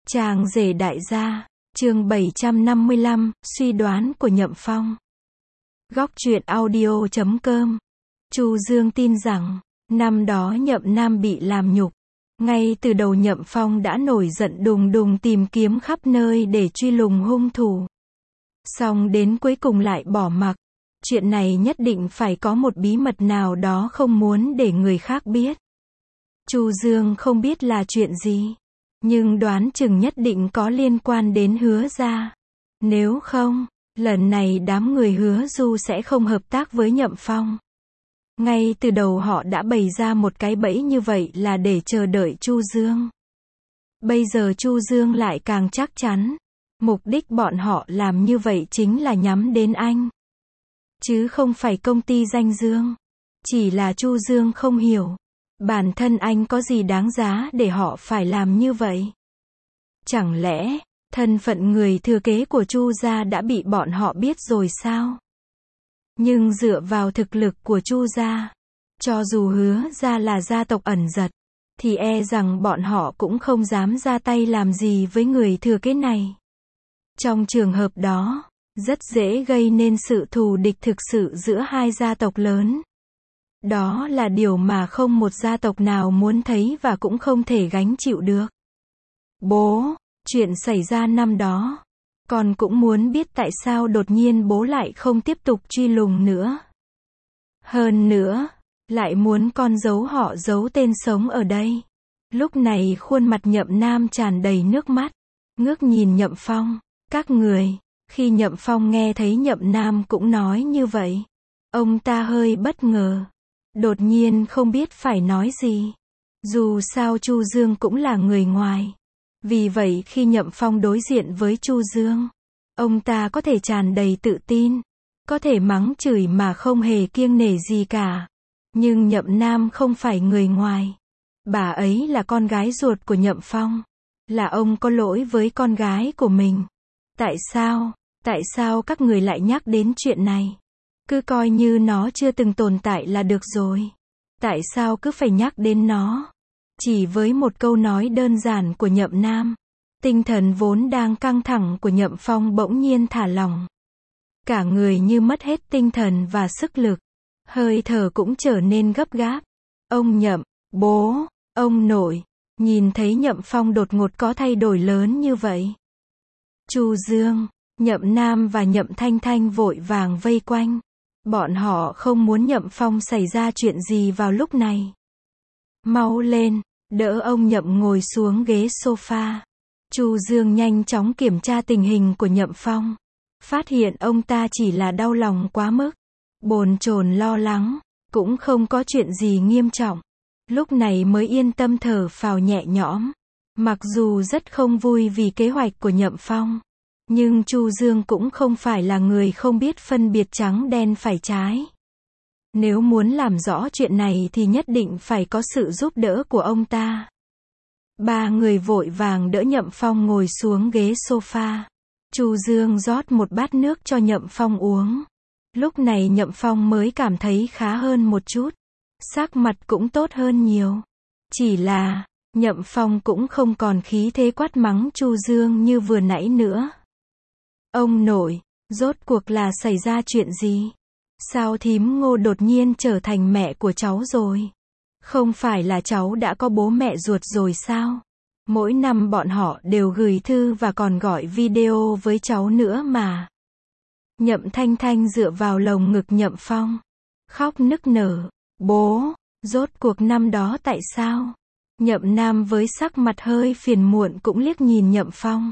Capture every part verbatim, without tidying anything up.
Chàng rể đại gia, chương bảy trăm năm mươi lăm, suy đoán của Nhậm Phong. Góc truyện audio chấm com. Chu Dương tin rằng, năm đó Nhậm Nam bị làm nhục. Ngay từ đầu Nhậm Phong đã nổi giận đùng đùng tìm kiếm khắp nơi để truy lùng hung thủ. Xong đến cuối cùng lại bỏ mặc. Chuyện này nhất định phải có một bí mật nào đó không muốn để người khác biết. Chu Dương không biết là chuyện gì, nhưng đoán chừng nhất định có liên quan đến Hứa gia. Nếu không, lần này đám người Hứa Du sẽ không hợp tác với Nhậm Phong. Ngay từ đầu họ đã bày ra một cái bẫy như vậy là để chờ đợi Chu Dương. Bây giờ Chu Dương lại càng chắc chắn, mục đích bọn họ làm như vậy chính là nhắm đến anh, chứ không phải công ty danh Dương. Chỉ là Chu Dương không hiểu, bản thân anh có gì đáng giá để họ phải làm như vậy. Chẳng lẽ, thân phận người thừa kế của Chu gia đã bị bọn họ biết rồi sao? Nhưng dựa vào thực lực của Chu gia, cho dù Hứa gia là gia tộc ẩn giật, thì e rằng bọn họ cũng không dám ra tay làm gì với người thừa kế này. Trong trường hợp đó, rất dễ gây nên sự thù địch thực sự giữa hai gia tộc lớn. Đó là điều mà không một gia tộc nào muốn thấy và cũng không thể gánh chịu được. Bố, chuyện xảy ra năm đó, con cũng muốn biết tại sao đột nhiên bố lại không tiếp tục truy lùng nữa. Hơn nữa, lại muốn con giấu họ giấu tên sống ở đây. Lúc này khuôn mặt Nhậm Nam tràn đầy nước mắt, ngước nhìn Nhậm Phong. Các người, khi Nhậm Phong nghe thấy Nhậm Nam cũng nói như vậy, ông ta hơi bất ngờ. Đột nhiên không biết phải nói gì. Dù sao Chu Dương cũng là người ngoài. Vì vậy khi Nhậm Phong đối diện với Chu Dương, ông ta có thể tràn đầy tự tin, có thể mắng chửi mà không hề kiêng nể gì cả. Nhưng Nhậm Nam không phải người ngoài. Bà ấy là con gái ruột của Nhậm Phong. Là ông có lỗi với con gái của mình. Tại sao, tại sao các người lại nhắc đến chuyện này? Cứ coi như nó chưa từng tồn tại là được rồi. Tại sao cứ phải nhắc đến nó? Chỉ với một câu nói đơn giản của Nhậm Nam, tinh thần vốn đang căng thẳng của Nhậm Phong bỗng nhiên thả lỏng. Cả người như mất hết tinh thần và sức lực. Hơi thở cũng trở nên gấp gáp. Ông Nhậm, bố, ông nội, nhìn thấy Nhậm Phong đột ngột có thay đổi lớn như vậy. Chu Dương, Nhậm Nam và Nhậm Thanh Thanh vội vàng vây quanh. Bọn họ không muốn Nhậm Phong xảy ra chuyện gì vào lúc này. Mau lên, đỡ ông Nhậm ngồi xuống ghế sofa. Chu Dương nhanh chóng kiểm tra tình hình của Nhậm Phong. Phát hiện ông ta chỉ là đau lòng quá mức, bồn chồn lo lắng, cũng không có chuyện gì nghiêm trọng. Lúc này mới yên tâm thở phào nhẹ nhõm. Mặc dù rất không vui vì kế hoạch của Nhậm Phong, nhưng Chu Dương cũng không phải là người không biết phân biệt trắng đen phải trái. Nếu muốn làm rõ chuyện này thì nhất định phải có sự giúp đỡ của ông ta. Ba người vội vàng đỡ Nhậm Phong ngồi xuống ghế sofa. Chu Dương rót một bát nước cho Nhậm Phong uống. Lúc này Nhậm Phong mới cảm thấy khá hơn một chút. Sắc mặt cũng tốt hơn nhiều. Chỉ là, Nhậm Phong cũng không còn khí thế quát mắng Chu Dương như vừa nãy nữa. Ông nội, rốt cuộc là xảy ra chuyện gì? Sao thím Ngô đột nhiên trở thành mẹ của cháu rồi? Không phải là cháu đã có bố mẹ ruột rồi sao? Mỗi năm bọn họ đều gửi thư và còn gọi video với cháu nữa mà. Nhậm Thanh Thanh dựa vào lồng ngực Nhậm Phong, khóc nức nở. Bố, rốt cuộc năm đó tại sao? Nhậm Nam với sắc mặt hơi phiền muộn cũng liếc nhìn Nhậm Phong.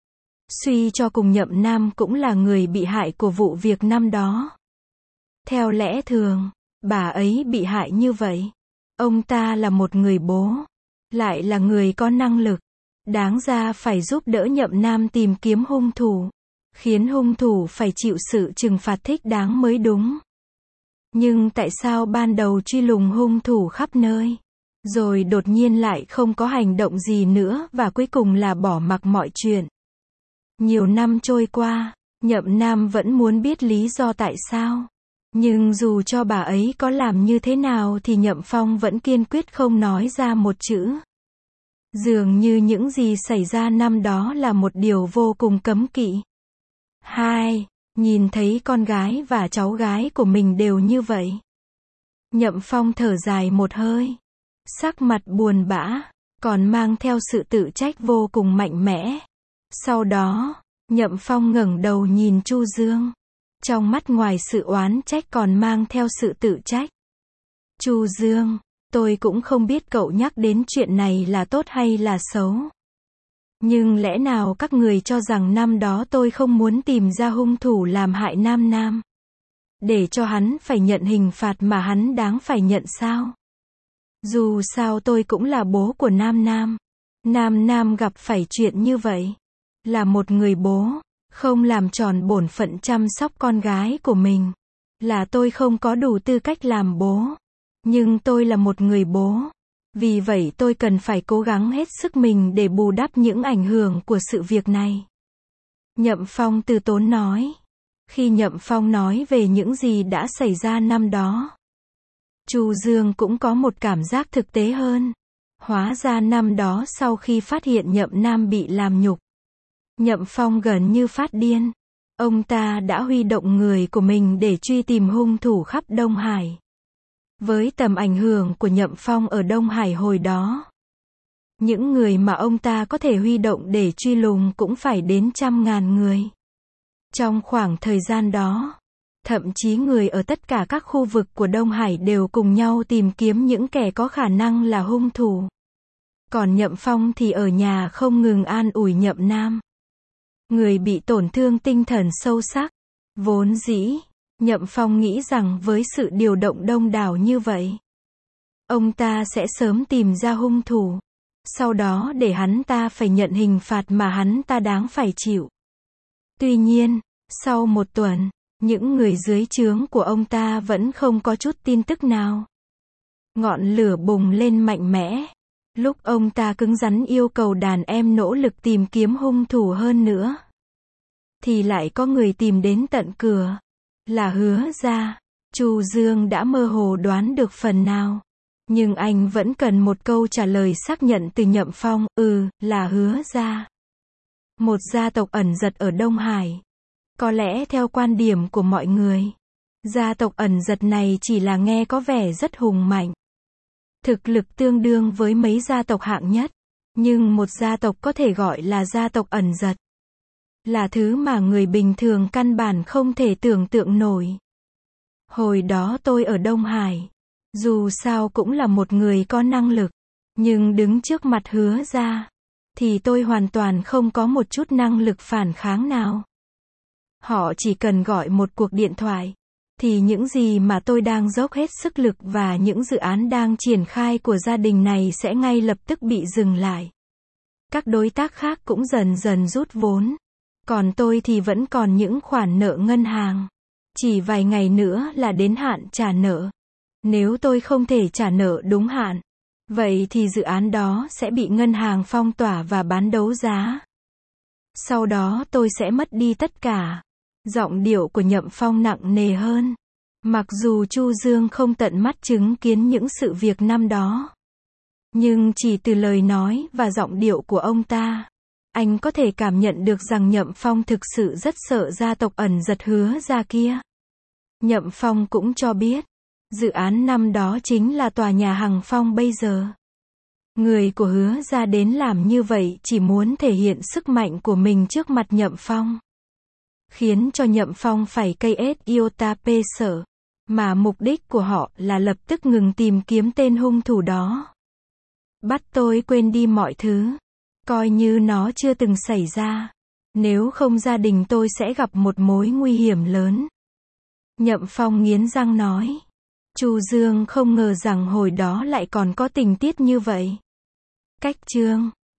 Suy cho cùng Nhậm Nam cũng là người bị hại của vụ việc năm đó. Theo lẽ thường, bà ấy bị hại như vậy. Ông ta là một người bố, lại là người có năng lực. Đáng ra phải giúp đỡ Nhậm Nam tìm kiếm hung thủ, khiến hung thủ phải chịu sự trừng phạt thích đáng mới đúng. Nhưng tại sao ban đầu truy lùng hung thủ khắp nơi, rồi đột nhiên lại không có hành động gì nữa và cuối cùng là bỏ mặc mọi chuyện? Nhiều năm trôi qua, Nhậm Nam vẫn muốn biết lý do tại sao. Nhưng dù cho bà ấy có làm như thế nào thì Nhậm Phong vẫn kiên quyết không nói ra một chữ. Dường như những gì xảy ra năm đó là một điều vô cùng cấm kỵ. Hai, nhìn thấy con gái và cháu gái của mình đều như vậy. Nhậm Phong thở dài một hơi. Sắc mặt buồn bã, còn mang theo sự tự trách vô cùng mạnh mẽ. Sau đó, Nhậm Phong ngẩng đầu nhìn Chu Dương. Trong mắt ngoài sự oán trách còn mang theo sự tự trách. Chu Dương, tôi cũng không biết cậu nhắc đến chuyện này là tốt hay là xấu. Nhưng lẽ nào các người cho rằng năm đó tôi không muốn tìm ra hung thủ làm hại Nam Nam? Để cho hắn phải nhận hình phạt mà hắn đáng phải nhận sao? Dù sao tôi cũng là bố của Nam Nam. Nam Nam gặp phải chuyện như vậy. Là một người bố, không làm tròn bổn phận chăm sóc con gái của mình. Là tôi không có đủ tư cách làm bố. Nhưng tôi là một người bố. Vì vậy tôi cần phải cố gắng hết sức mình để bù đắp những ảnh hưởng của sự việc này. Nhậm Phong từ tốn nói. Khi Nhậm Phong nói về những gì đã xảy ra năm đó, Chu Dương cũng có một cảm giác thực tế hơn. Hóa ra năm đó sau khi phát hiện Nhậm Nam bị làm nhục, Nhậm Phong gần như phát điên. Ông ta đã huy động người của mình để truy tìm hung thủ khắp Đông Hải. Với tầm ảnh hưởng của Nhậm Phong ở Đông Hải hồi đó, những người mà ông ta có thể huy động để truy lùng cũng phải đến trăm ngàn người. Trong khoảng thời gian đó, thậm chí người ở tất cả các khu vực của Đông Hải đều cùng nhau tìm kiếm những kẻ có khả năng là hung thủ. Còn Nhậm Phong thì ở nhà không ngừng an ủi Nhậm Nam. Người bị tổn thương tinh thần sâu sắc. Vốn dĩ, Nhậm Phong nghĩ rằng với sự điều động đông đảo như vậy, ông ta sẽ sớm tìm ra hung thủ. Sau đó để hắn ta phải nhận hình phạt mà hắn ta đáng phải chịu. Tuy nhiên, sau một tuần, những người dưới trướng của ông ta vẫn không có chút tin tức nào. Ngọn lửa bùng lên mạnh mẽ. Lúc ông ta cứng rắn yêu cầu đàn em nỗ lực tìm kiếm hung thủ hơn nữa, thì lại có người tìm đến tận cửa. Là Hứa Gia. Chu Dương đã mơ hồ đoán được phần nào. Nhưng anh vẫn cần một câu trả lời xác nhận từ Nhậm Phong. Ừ, là Hứa Gia. Một gia tộc ẩn giật ở Đông Hải. Có lẽ theo quan điểm của mọi người, gia tộc ẩn giật này chỉ là nghe có vẻ rất hùng mạnh. Thực lực tương đương với mấy gia tộc hạng nhất. Nhưng một gia tộc có thể gọi là gia tộc ẩn giật, là thứ mà người bình thường căn bản không thể tưởng tượng nổi. Hồi đó tôi ở Đông Hải, dù sao cũng là một người có năng lực, nhưng đứng trước mặt Hứa Gia, thì tôi hoàn toàn không có một chút năng lực phản kháng nào. Họ chỉ cần gọi một cuộc điện thoại, thì những gì mà tôi đang dốc hết sức lực và những dự án đang triển khai của gia đình này sẽ ngay lập tức bị dừng lại. Các đối tác khác cũng dần dần rút vốn. Còn tôi thì vẫn còn những khoản nợ ngân hàng. Chỉ vài ngày nữa là đến hạn trả nợ. Nếu tôi không thể trả nợ đúng hạn, vậy thì dự án đó sẽ bị ngân hàng phong tỏa và bán đấu giá. Sau đó tôi sẽ mất đi tất cả. Giọng điệu của Nhậm Phong nặng nề hơn. Mặc dù Chu Dương không tận mắt chứng kiến những sự việc năm đó, nhưng chỉ từ lời nói và giọng điệu của ông ta, anh có thể cảm nhận được rằng Nhậm Phong thực sự rất sợ gia tộc ẩn giật Hứa Gia kia. Nhậm Phong cũng cho biết, dự án năm đó chính là tòa nhà Hằng Phong bây giờ. Người của Hứa Gia đến làm như vậy chỉ muốn thể hiện sức mạnh của mình trước mặt Nhậm Phong, khiến cho Nhậm Phong phải cây ết iota p sợ, mà mục đích của họ là lập tức ngừng tìm kiếm tên hung thủ đó. Bắt tôi quên đi mọi thứ, coi như nó chưa từng xảy ra. Nếu không gia đình tôi sẽ gặp một mối nguy hiểm lớn. Nhậm Phong nghiến răng nói. Chu Dương không ngờ rằng hồi đó lại còn có tình tiết như vậy. Cách chương